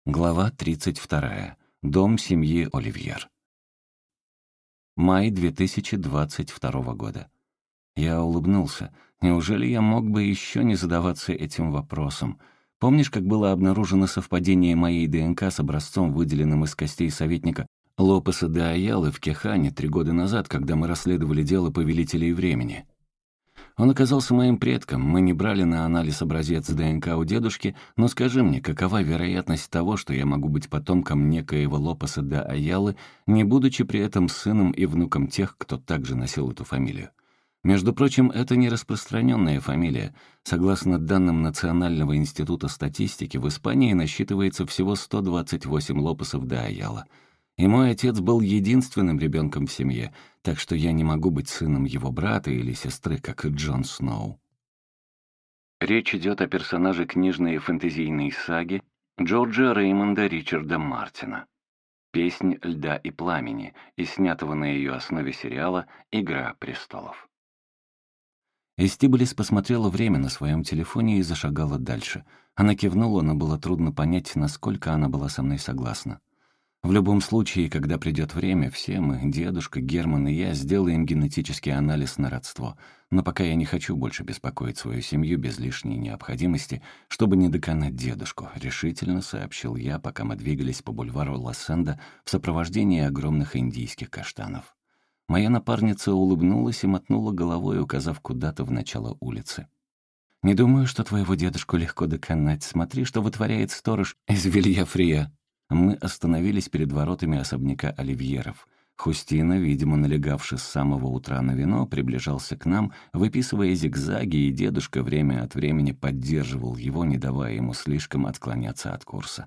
Глава 32. Дом семьи Оливьер. Май 2022 года. Я улыбнулся. Неужели я мог бы еще не задаваться этим вопросом? Помнишь, как было обнаружено совпадение моей ДНК с образцом, выделенным из костей советника Лопеса де Аялы в Кехане 3 года назад, когда мы расследовали дело повелителей времени? Он оказался моим предком, мы не брали на анализ образец ДНК у дедушки, но скажи мне, какова вероятность того, что я могу быть потомком некоего Лопеса де Аялы, не будучи при этом сыном и внуком тех, кто также носил эту фамилию? Между прочим, это не распространенная фамилия. Согласно данным Национального института статистики, в Испании насчитывается всего 128 Лопесов де Аяла. И мой отец был единственным ребенком в семье, так что я не могу быть сыном его брата или сестры, как и Джон Сноу. Речь идет о персонаже книжной и фэнтезийной саги Джорджа Реймонда Ричарда Мартина «Песнь льда и пламени» и снятого на ее основе сериала «Игра престолов». Эстибалис посмотрела время на своем телефоне и зашагала дальше. Она кивнула, но было трудно понять, насколько она была со мной согласна. В любом случае, когда придет время, все мы, дедушка, Герман и я, сделаем генетический анализ на родство. Но пока я не хочу больше беспокоить свою семью без лишней необходимости, чтобы не доконать дедушку, решительно сообщил я, пока мы двигались по бульвару Лассенда в сопровождении огромных индийских каштанов. Моя напарница улыбнулась и мотнула головой, указав куда-то в начало улицы. «Не думаю, что твоего дедушку легко доконать. Смотри, что вытворяет сторож из Вильяфрия». Мы остановились перед воротами особняка Оливьеров. Хустина, видимо, налегавший с самого утра на вино, приближался к нам, выписывая зигзаги, и дедушка время от времени поддерживал его, не давая ему слишком отклоняться от курса.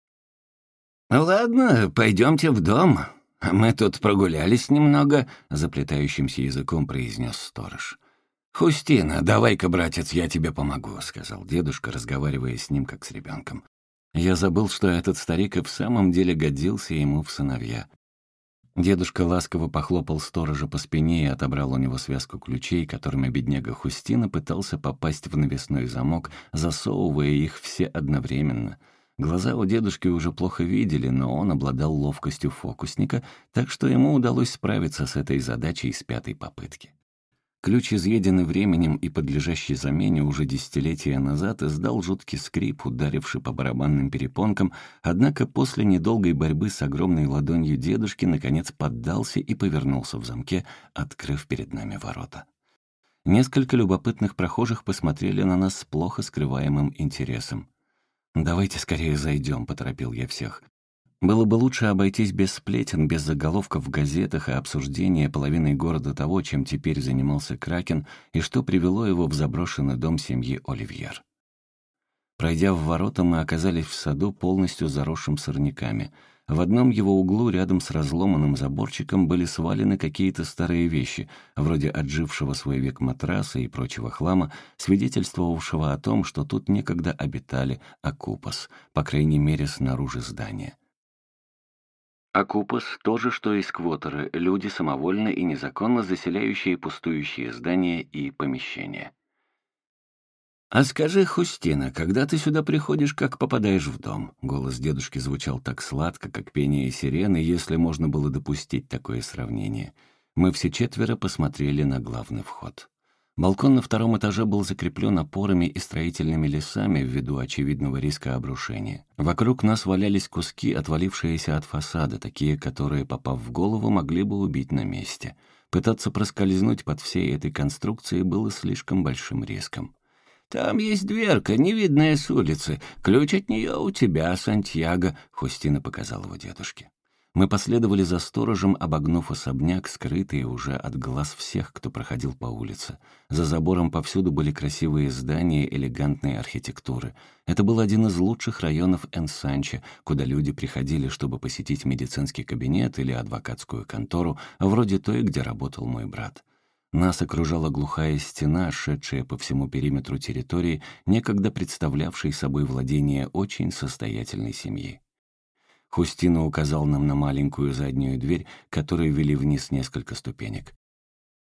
«Ладно, пойдемте в дом. Мы тут прогулялись немного», — заплетающимся языком произнес сторож. «Хустина, давай-ка, братец, я тебе помогу», — сказал дедушка, разговаривая с ним как с ребенком. Я забыл, что этот старик и в самом деле годился ему в сыновья. Дедушка ласково похлопал сторожа по спине и отобрал у него связку ключей, которыми бедняга Хустина пытался попасть в навесной замок, засовывая их все одновременно. Глаза у дедушки уже плохо видели, но он обладал ловкостью фокусника, так что ему удалось справиться с этой задачей с 5-й попытки. Ключ, изъеденный временем и подлежащий замене уже десятилетия назад, издал жуткий скрип, ударивший по барабанным перепонкам, однако после недолгой борьбы с огромной ладонью дедушки наконец поддался и повернулся в замке, открыв перед нами ворота. Несколько любопытных прохожих посмотрели на нас с плохо скрываемым интересом. «Давайте скорее зайдем», — поторопил я всех. Было бы лучше обойтись без сплетен, без заголовков в газетах и обсуждения половиной города того, чем теперь занимался Кракен и что привело его в заброшенный дом семьи Оливьер. Пройдя в ворота, мы оказались в саду, полностью заросшим сорняками. В одном его углу, рядом с разломанным заборчиком, были свалены какие-то старые вещи, вроде отжившего свой век матраса и прочего хлама, свидетельствовавшего о том, что тут некогда обитали окупас, по крайней мере, снаружи здания. Окупас — то же, что и сквотеры, люди, самовольно и незаконно заселяющие пустующие здания и помещения. «А скажи, Хустина, когда ты сюда приходишь, как попадаешь в дом?» Голос дедушки звучал так сладко, как пение сирены, если можно было допустить такое сравнение. Мы все четверо посмотрели на главный вход. Балкон на 2-м этаже был закреплен опорами и строительными лесами ввиду очевидного риска обрушения. Вокруг нас валялись куски, отвалившиеся от фасада, такие, которые, попав в голову, могли бы убить на месте. Пытаться проскользнуть под всей этой конструкцией было слишком большим риском. «Там есть дверка, не видная с улицы. Ключ от нее у тебя, Сантьяго», — Хустина показал его дедушке. Мы последовали за сторожем, обогнув особняк, скрытые уже от глаз всех, кто проходил по улице. За забором повсюду были красивые здания элегантной архитектуры. Это был один из лучших районов Энсанче, куда люди приходили, чтобы посетить медицинский кабинет или адвокатскую контору, вроде той, где работал мой брат. Нас окружала глухая стена, шедшая по всему периметру территории, некогда представлявшей собой владение очень состоятельной семьи. Хустина указал нам на маленькую заднюю дверь, которую вели вниз несколько ступенек.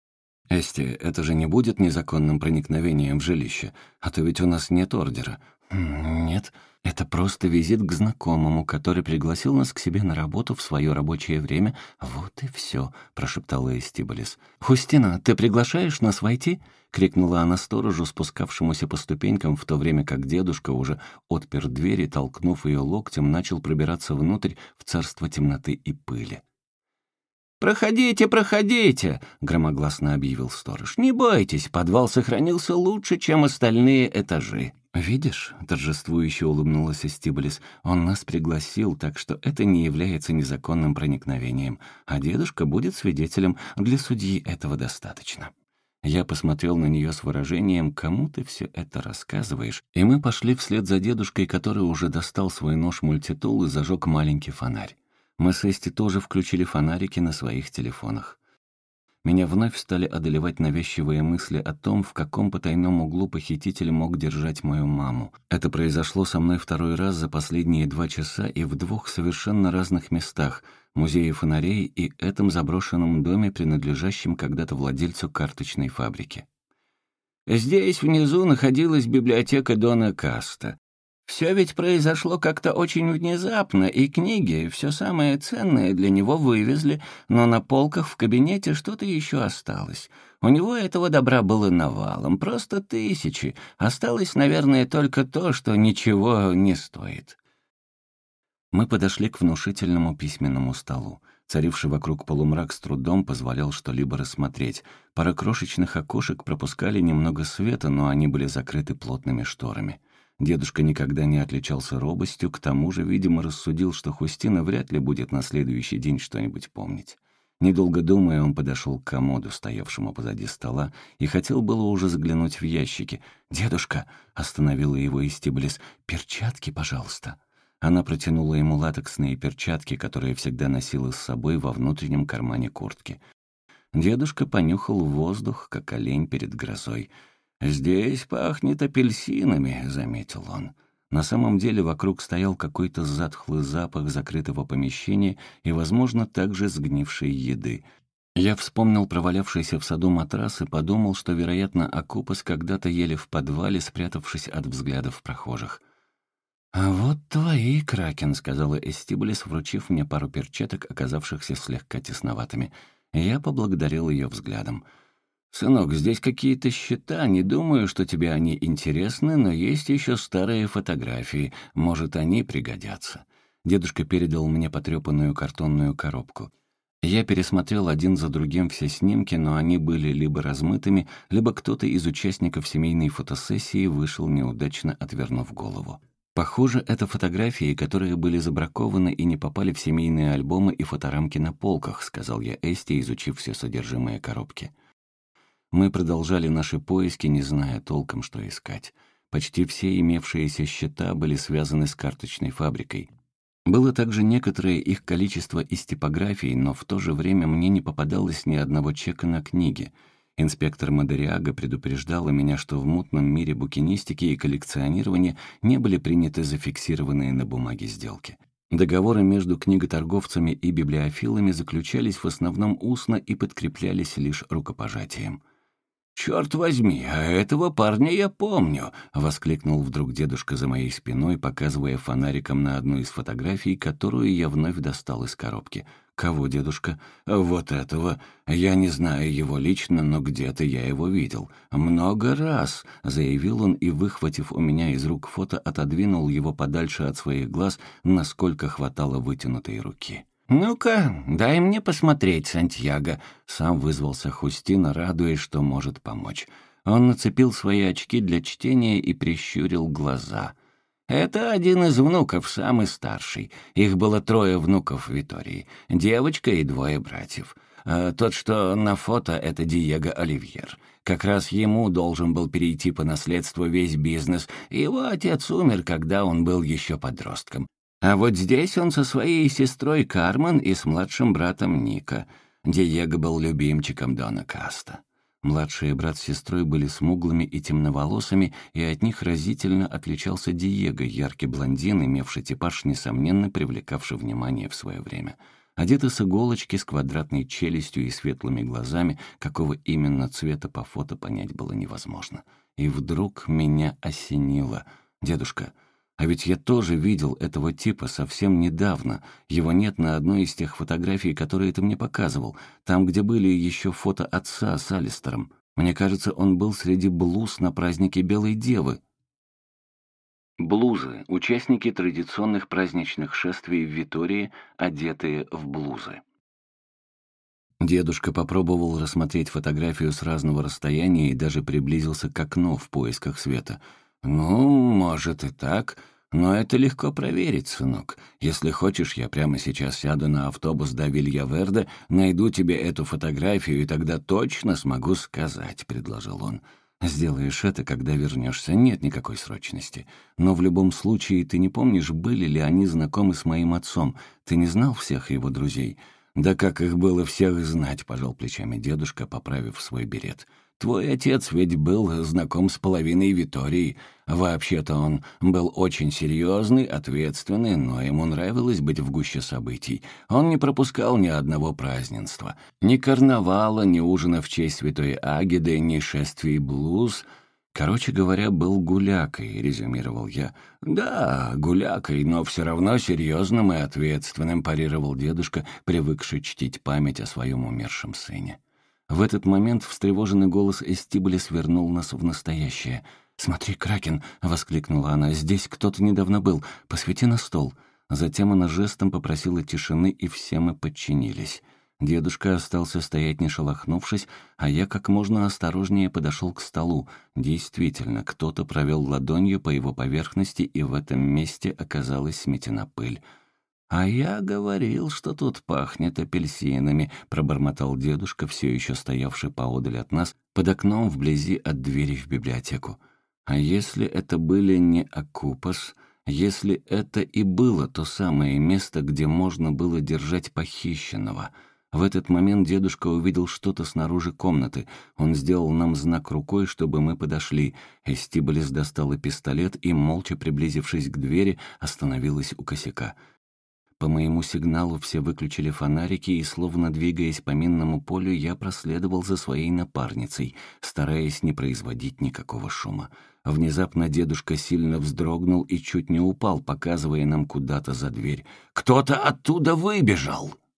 «Эсти, это же не будет незаконным проникновением в жилище, а то ведь у нас нет ордера. «Нет, это просто визит к знакомому, который пригласил нас к себе на работу в свое рабочее время. Вот и все», — прошептала Эстибалис. «Хустина, ты приглашаешь нас войти?» — крикнула она сторожу, спускавшемуся по ступенькам, в то время как дедушка уже отпер дверь и, толкнув ее локтем, начал пробираться внутрь в царство темноты и пыли. «Проходите, проходите!» — громогласно объявил сторож. «Не бойтесь, подвал сохранился лучше, чем остальные этажи». «Видишь?» — торжествующе улыбнулась Эстибалис. «Он нас пригласил, так что это не является незаконным проникновением, а дедушка будет свидетелем. Для судьи этого достаточно». Я посмотрел на нее с выражением «Кому ты все это рассказываешь?» И мы пошли вслед за дедушкой, который уже достал свой нож-мультитул и зажег маленький фонарь. Мы с Эсти тоже включили фонарики на своих телефонах. Меня вновь стали одолевать навязчивые мысли о том, в каком потайном углу похититель мог держать мою маму. Это произошло со мной второй раз за последние 2 часа и в 2 совершенно разных местах — музее фонарей и этом заброшенном доме, принадлежащем когда-то владельцу карточной фабрики. Здесь внизу находилась библиотека Дона Каста. Все ведь произошло как-то очень внезапно, и книги, все самое ценное для него вывезли, но на полках в кабинете что-то еще осталось. У него этого добра было навалом, просто тысячи. Осталось, наверное, только то, что ничего не стоит. Мы подошли к внушительному письменному столу. Царивший вокруг полумрак с трудом позволял что-либо рассмотреть. Пара крошечных окошек пропускали немного света, но они были закрыты плотными шторами. Дедушка никогда не отличался робостью, к тому же, видимо, рассудил, что Хустина вряд ли будет на следующий день что-нибудь помнить. Недолго думая, он подошел к комоду, стоявшему позади стола, и хотел было уже заглянуть в ящики. «Дедушка!» — остановила его Эстибалис. «Перчатки, пожалуйста». Она протянула ему латексные перчатки, которые всегда носила с собой во внутреннем кармане куртки. Дедушка понюхал воздух, как олень перед грозой. «Здесь пахнет апельсинами», — заметил он. На самом деле вокруг стоял какой-то затхлый запах закрытого помещения и, возможно, также сгнившей еды. Я вспомнил провалявшийся в саду матрас и подумал, что, вероятно, окопас когда-то ели в подвале, спрятавшись от взглядов прохожих. «А вот твои, Кракен», — сказала Эстибалис, вручив мне пару перчаток, оказавшихся слегка тесноватыми. Я поблагодарил ее взглядом. «Сынок, здесь какие-то счета, не думаю, что тебе они интересны, но есть еще старые фотографии, может, они пригодятся». Дедушка передал мне потрепанную картонную коробку. Я пересмотрел один за другим все снимки, но они были либо размытыми, либо кто-то из участников семейной фотосессии вышел неудачно, отвернув голову. Похоже, это фотографии, которые были забракованы и не попали в семейные альбомы и фоторамки на полках, сказал я Эсте, изучив все содержимое коробки. Мы продолжали наши поиски, не зная толком, что искать. Почти все имевшиеся счета были связаны с карточной фабрикой. Было также некоторое их количество из типографий, но в то же время мне не попадалось ни одного чека на книги. Инспектор Мадериага предупреждала меня, что в мутном мире букинистики и коллекционирования не были приняты зафиксированные на бумаге сделки. Договоры между книготорговцами и библиофилами заключались в основном устно и подкреплялись лишь рукопожатием. «Черт возьми, а этого парня я помню!» — воскликнул вдруг дедушка за моей спиной, показывая фонариком на одну из фотографий, которую я вновь достал из коробки. «Кого, дедушка?» «Вот этого. Я не знаю его лично, но где-то я его видел. Много раз!» — заявил он и, выхватив у меня из рук фото, отодвинул его подальше от своих глаз, насколько хватало вытянутой руки. «Ну-ка, дай мне посмотреть, Сантьяго», — сам вызвался Хустина, радуясь, что может помочь. Он нацепил свои очки для чтения и прищурил глаза. «Это один из внуков, самый старший. Их было 3 внуков Витории, девочка и 2 братьев. Тот, что на фото, это Диего Оливьер. Как раз ему должен был перейти по наследству весь бизнес. Его отец умер, когда он был еще подростком. А вот здесь он со своей сестрой Кармен и с младшим братом Ника. Диего был любимчиком Дона Каста. Младший брат с сестрой были смуглыми и темноволосыми, и от них разительно отличался Диего, яркий блондин, имевший типаж, несомненно, привлекавший внимание в свое время. Одетый с иголочки, с квадратной челюстью и светлыми глазами, какого именно цвета по фото понять было невозможно. И вдруг меня осенило. «Дедушка, а ведь я тоже видел этого типа совсем недавно. Его нет на одной из тех фотографий, которые ты мне показывал, там, где были еще фото отца с Алистером. Мне кажется, он был среди блуз на празднике Белой Девы». Блузы — участники традиционных праздничных шествий в Витории, одетые в блузы. Дедушка попробовал рассмотреть фотографию с разного расстояния и даже приблизился к окну в поисках света. «Ну, может и так, но это легко проверить, сынок. Если хочешь, я прямо сейчас сяду на автобус до Вильяверде, найду тебе эту фотографию, и тогда точно смогу сказать», — предложил он. «Сделаешь это, когда вернешься, нет никакой срочности. Но в любом случае ты не помнишь, были ли они знакомы с моим отцом? Ты не знал всех его друзей?» «Да как их было всех знать», — пожал плечами дедушка, поправив свой берет. «Твой отец ведь был знаком с половиной Витории. Вообще-то он был очень серьезный, ответственный, но ему нравилось быть в гуще событий. Он не пропускал ни одного празднества. Ни карнавала, ни ужина в честь святой Агиды, ни шествий блуз. Короче говоря, был гулякой», — резюмировал я. «Да, гулякой, но все равно серьезным и ответственным», — парировал дедушка, привыкший чтить память о своем умершем сыне. В этот момент встревоженный голос Эстибали свернул нас в настоящее. «Смотри, Кракен!» — воскликнула она. «Здесь кто-то недавно был. Посвети на стол». Затем она жестом попросила тишины, и все мы подчинились. Дедушка остался стоять, не шелохнувшись, а я как можно осторожнее подошел к столу. Действительно, кто-то провел ладонью по его поверхности, и в этом месте оказалась сметена пыль. «А я говорил, что тут пахнет апельсинами», — пробормотал дедушка, все еще стоявший поодаль от нас, под окном вблизи от двери в библиотеку. «А если это были не Акупас, если это и было то самое место, где можно было держать похищенного?» В этот момент дедушка увидел что-то снаружи комнаты. Он сделал нам знак рукой, чтобы мы подошли. Эстибалис достала пистолет и, молча приблизившись к двери, остановилась у косяка. По моему сигналу все выключили фонарики, и, словно двигаясь по минному полю, я проследовал за своей напарницей, стараясь не производить никакого шума. Внезапно дедушка сильно вздрогнул и чуть не упал, показывая нам куда-то за дверь. «Кто-то оттуда выбежал!»